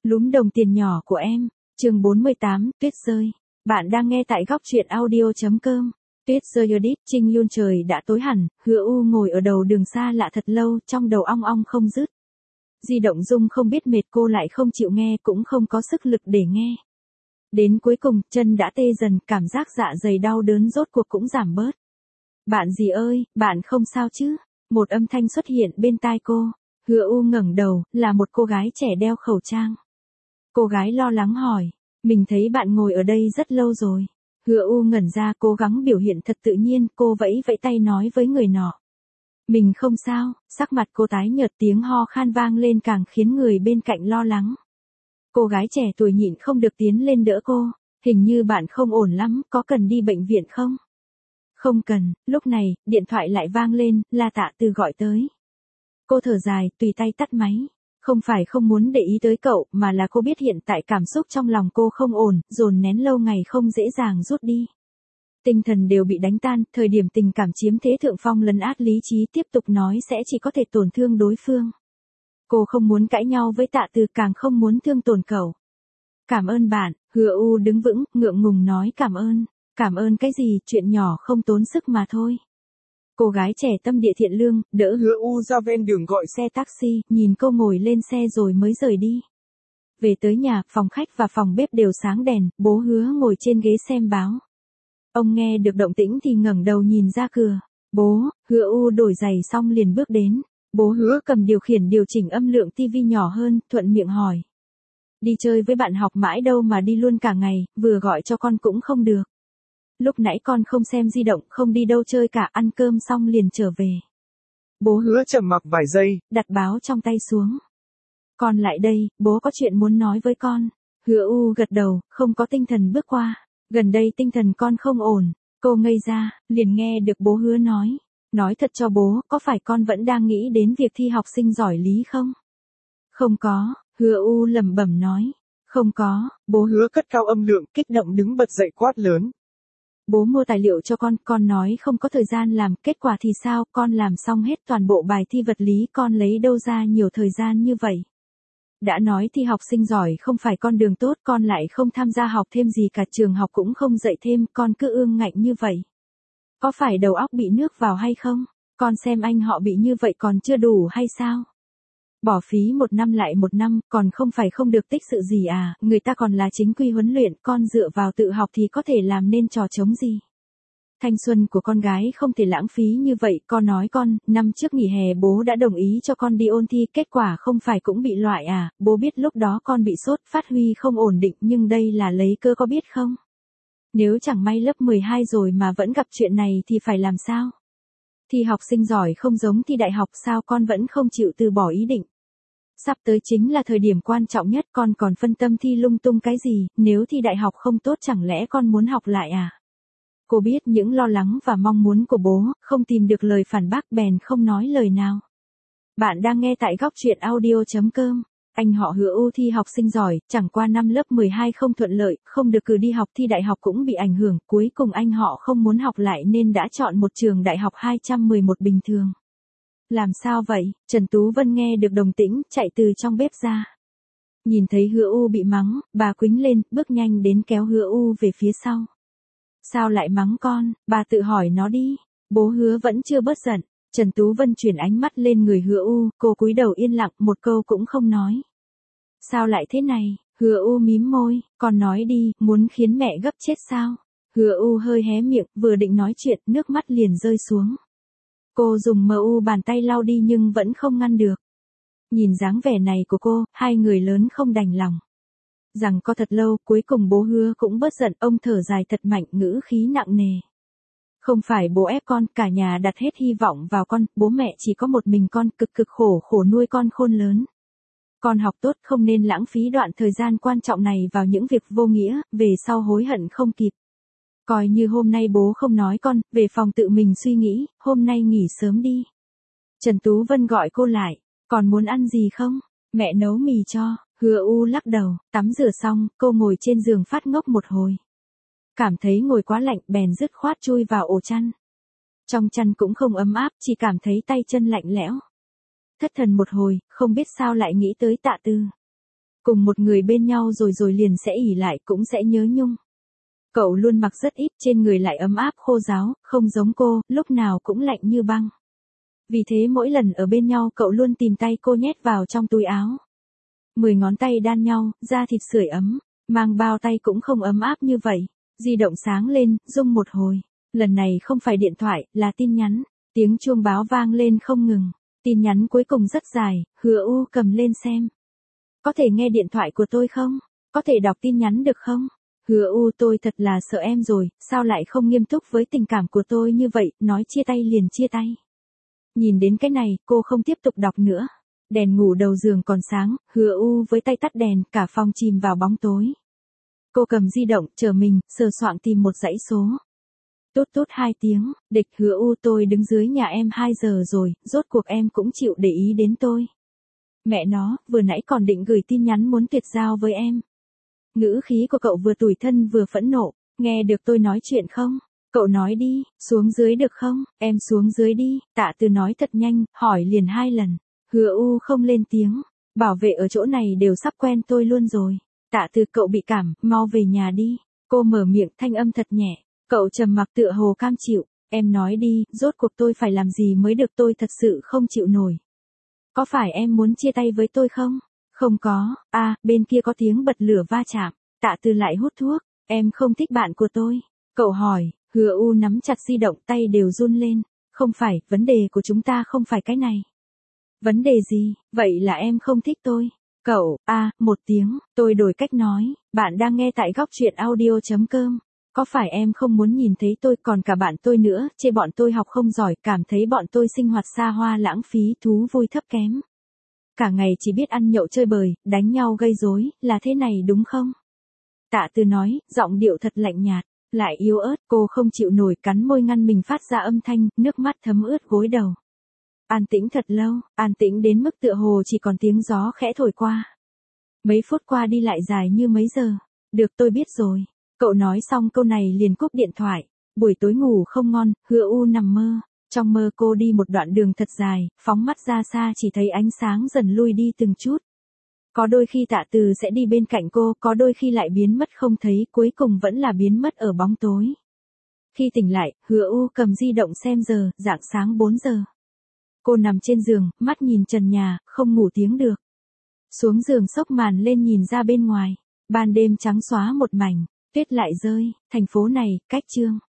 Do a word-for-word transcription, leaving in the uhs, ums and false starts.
Lúm đồng tiền nhỏ của em, chương bốn mươi tám, tuyết rơi. Bạn đang nghe tại góc truyện audio.com. Tuyết rơi Edit, Trinh Yun. Trời đã tối hẳn, Hứa U ngồi ở đầu đường xa lạ thật lâu, trong đầu ong ong không dứt. Di động rung không biết mệt, cô lại không chịu nghe, cũng không có sức lực để nghe. Đến cuối cùng, chân đã tê dần, cảm giác dạ dày đau đớn rốt cuộc cũng giảm bớt. Bạn gì ơi, bạn không sao chứ? Một âm thanh xuất hiện bên tai cô. Hứa U ngẩng đầu, là một cô gái trẻ đeo khẩu trang. Cô gái lo lắng hỏi, mình thấy bạn ngồi ở đây rất lâu rồi. Hứa U ngẩn ra, cố gắng biểu hiện thật tự nhiên, cô vẫy vẫy tay nói với người nọ. Mình không sao. Sắc mặt cô tái nhợt, tiếng ho khan vang lên càng khiến người bên cạnh lo lắng. Cô gái trẻ tuổi nhịn không được tiến lên đỡ cô, hình như bạn không ổn lắm, có cần đi bệnh viện không? Không cần. Lúc này, điện thoại lại vang lên, là Tạ Từ gọi tới. Cô thở dài, tùy tay tắt máy. Không phải không muốn để ý tới cậu, mà là cô biết hiện tại cảm xúc trong lòng cô không ổn, dồn nén lâu ngày không dễ dàng rút đi. Tinh thần đều bị đánh tan, thời điểm tình cảm chiếm thế thượng phong lấn át lý trí, tiếp tục nói sẽ chỉ có thể tổn thương đối phương. Cô không muốn cãi nhau với Tạ Từ, càng không muốn thương tổn cậu. Cảm ơn bạn. Hứa U đứng vững, ngượng ngùng nói cảm ơn. Cảm ơn cái gì, chuyện nhỏ không tốn sức mà thôi. Cô gái trẻ tâm địa thiện lương, đỡ Hứa U ra ven đường gọi xe taxi, nhìn cô ngồi lên xe rồi mới rời đi. Về tới nhà, phòng khách và phòng bếp đều sáng đèn, bố Hứa ngồi trên ghế xem báo. Ông nghe được động tĩnh thì ngẩng đầu nhìn ra cửa. Bố. Hứa U đổi giày xong liền bước đến. Bố Hứa cầm điều khiển điều chỉnh âm lượng tivi nhỏ hơn, thuận miệng hỏi. Đi chơi với bạn học mãi đâu mà đi luôn cả ngày, vừa gọi cho con cũng không được. Lúc nãy con không xem di động, không đi đâu chơi cả, ăn cơm xong liền trở về. Bố Hứa trầm mặc vài giây, đặt báo trong tay xuống. Con lại đây, bố có chuyện muốn nói với con. Hứa U gật đầu, không có tinh thần bước qua. Gần đây tinh thần con không ổn. Cô ngây ra, liền nghe được bố Hứa nói. Nói thật cho bố, có phải con vẫn đang nghĩ đến việc thi học sinh giỏi lý không? Không có. Hứa U lẩm bẩm nói. Không có. Bố Hứa cất cao âm lượng, kích động đứng bật dậy quát lớn. Bố mua tài liệu cho con, con nói không có thời gian làm, kết quả thì sao, con làm xong hết toàn bộ bài thi vật lý, con lấy đâu ra nhiều thời gian như vậy. Đã nói thi học sinh giỏi không phải con đường tốt, con lại không tham gia học thêm gì cả, trường học cũng không dạy thêm, con cứ ương ngạnh như vậy. Có phải đầu óc bị nước vào hay không? Con xem anh họ bị như vậy còn chưa đủ hay sao? Bỏ phí một năm lại một năm, còn không phải không được tích sự gì à, người ta còn là chính quy huấn luyện, con dựa vào tự học thì có thể làm nên trò trống gì. Thanh xuân của con gái không thể lãng phí như vậy, con nói con, năm trước nghỉ hè bố đã đồng ý cho con đi ôn thi, kết quả không phải cũng bị loại à, bố biết lúc đó con bị sốt, phát huy không ổn định, nhưng đây là lấy cơ có biết không? Nếu chẳng may lớp mười hai rồi mà vẫn gặp chuyện này thì phải làm sao? Thi học sinh giỏi không giống thi đại học, sao con vẫn không chịu từ bỏ ý định? Sắp tới chính là thời điểm quan trọng nhất, con còn phân tâm thi lung tung cái gì, nếu thi đại học không tốt chẳng lẽ con muốn học lại à? Cô biết những lo lắng và mong muốn của bố, không tìm được lời phản bác bèn không nói lời nào. Bạn đang nghe tại góc truyện audio.com. Anh họ Hứa U thi học sinh giỏi, chẳng qua năm lớp mười hai không thuận lợi, không được cử đi học, thi đại học cũng bị ảnh hưởng, cuối cùng anh họ không muốn học lại nên đã chọn một trường đại học hai trăm mười một bình thường. Làm sao vậy? Trần Tú Vân nghe được đồng tĩnh, chạy từ trong bếp ra. Nhìn thấy Hứa U bị mắng, bà quýnh lên, bước nhanh đến kéo Hứa U về phía sau. Sao lại mắng con, bà tự hỏi nó đi. Bố Hứa vẫn chưa bớt giận. Trần Tú Vân chuyển ánh mắt lên người Hứa U, cô cúi đầu yên lặng, một câu cũng không nói. Sao lại thế này? Hứa U mím môi, con nói đi, muốn khiến mẹ gấp chết sao? Hứa U hơi hé miệng, vừa định nói chuyện, nước mắt liền rơi xuống. Cô dùng mờ u bàn tay lau đi nhưng vẫn không ngăn được. Nhìn dáng vẻ này của cô, hai người lớn không đành lòng. Rằng có thật lâu, cuối cùng bố Hứa cũng bớt giận, ông thở dài thật mạnh, ngữ khí nặng nề. Không phải bố ép con, cả nhà đặt hết hy vọng vào con, bố mẹ chỉ có một mình con, cực cực khổ khổ nuôi con khôn lớn. Con học tốt, không nên lãng phí đoạn thời gian quan trọng này vào những việc vô nghĩa, về sau hối hận không kịp. Coi như hôm nay bố không nói con, về phòng tự mình suy nghĩ, hôm nay nghỉ sớm đi. Trần Tú Vân gọi cô lại, còn muốn ăn gì không? Mẹ nấu mì cho. Hứa U lắc đầu, tắm rửa xong, cô ngồi trên giường phát ngốc một hồi. Cảm thấy ngồi quá lạnh, bèn dứt khoát chui vào ổ chăn. Trong chăn cũng không ấm áp, chỉ cảm thấy tay chân lạnh lẽo. Thất thần một hồi, không biết sao lại nghĩ tới Tạ Từ. Cùng một người bên nhau rồi rồi liền sẽ ỉ lại cũng sẽ nhớ nhung. Cậu luôn mặc rất ít, trên người lại ấm áp khô ráo, không giống cô, lúc nào cũng lạnh như băng. Vì thế mỗi lần ở bên nhau cậu luôn tìm tay cô nhét vào trong túi áo. Mười ngón tay đan nhau, da thịt sưởi ấm, mang bao tay cũng không ấm áp như vậy. Di động sáng lên, rung một hồi. Lần này không phải điện thoại, là tin nhắn. Tiếng chuông báo vang lên không ngừng. Tin nhắn cuối cùng rất dài, Hứa U cầm lên xem. Có thể nghe điện thoại của tôi không? Có thể đọc tin nhắn được không? Hứa U, tôi thật là sợ em rồi, sao lại không nghiêm túc với tình cảm của tôi như vậy, nói chia tay liền chia tay. Nhìn đến cái này, cô không tiếp tục đọc nữa. Đèn ngủ đầu giường còn sáng, Hứa U với tay tắt đèn, cả phòng chìm vào bóng tối. Cô cầm di động, chờ mình, sờ soạng tìm một dãy số. Tút tút hai tiếng, địch. Hứa U, tôi đứng dưới nhà em hai giờ rồi, rốt cuộc em cũng chịu để ý đến tôi. Mẹ nó, vừa nãy còn định gửi tin nhắn muốn tuyệt giao với em. Ngữ khí của cậu vừa tủi thân vừa phẫn nộ, nghe được tôi nói chuyện không? Cậu nói đi, xuống dưới được không? Em xuống dưới đi, Tạ Từ nói thật nhanh, hỏi liền hai lần. Hứa U không lên tiếng, bảo vệ ở chỗ này đều sắp quen tôi luôn rồi. Tạ Từ, cậu bị cảm, mau về nhà đi. Cô mở miệng, thanh âm thật nhẹ, cậu trầm mặc tựa hồ cam chịu. Em nói đi, rốt cuộc tôi phải làm gì mới được, tôi thật sự không chịu nổi. Có phải em muốn chia tay với tôi không? Không có. À, bên kia có tiếng bật lửa va chạm. Tạ Từ lại hút thuốc. Em không thích bạn của tôi. Cậu hỏi. Hứa U nắm chặt di động, tay đều run lên. Không phải, vấn đề của chúng ta không phải cái này. Vấn đề gì? Vậy là em không thích tôi. Cậu, à, một tiếng, tôi đổi cách nói. Bạn đang nghe tại góc truyện audio chấm com. Có phải em không muốn nhìn thấy tôi, còn cả bạn tôi nữa, chê bọn tôi học không giỏi, cảm thấy bọn tôi sinh hoạt xa hoa lãng phí, thú vui thấp kém. Cả ngày chỉ biết ăn nhậu chơi bời, đánh nhau gây rối, là thế này đúng không? Tạ Từ nói, giọng điệu thật lạnh nhạt, lại yếu ớt, cô không chịu nổi, cắn môi ngăn mình phát ra âm thanh, nước mắt thấm ướt gối đầu. An tĩnh thật lâu, an tĩnh đến mức tựa hồ chỉ còn tiếng gió khẽ thổi qua. Mấy phút qua đi lại dài như mấy giờ. Được, tôi biết rồi. Cậu nói xong câu này liền cúp điện thoại. Buổi tối ngủ không ngon, Hứa U nằm mơ. Trong mơ cô đi một đoạn đường thật dài, phóng mắt ra xa chỉ thấy ánh sáng dần lui đi từng chút. Có đôi khi Tạ Từ sẽ đi bên cạnh cô, có đôi khi lại biến mất không thấy, cuối cùng vẫn là biến mất ở bóng tối. Khi tỉnh lại, Hứa U cầm di động xem giờ, rạng sáng bốn giờ. Cô nằm trên giường, mắt nhìn trần nhà, không ngủ tiếng được. Xuống giường xốc màn lên nhìn ra bên ngoài. Ban đêm trắng xóa một mảnh, tuyết lại rơi, thành phố này, cách Chương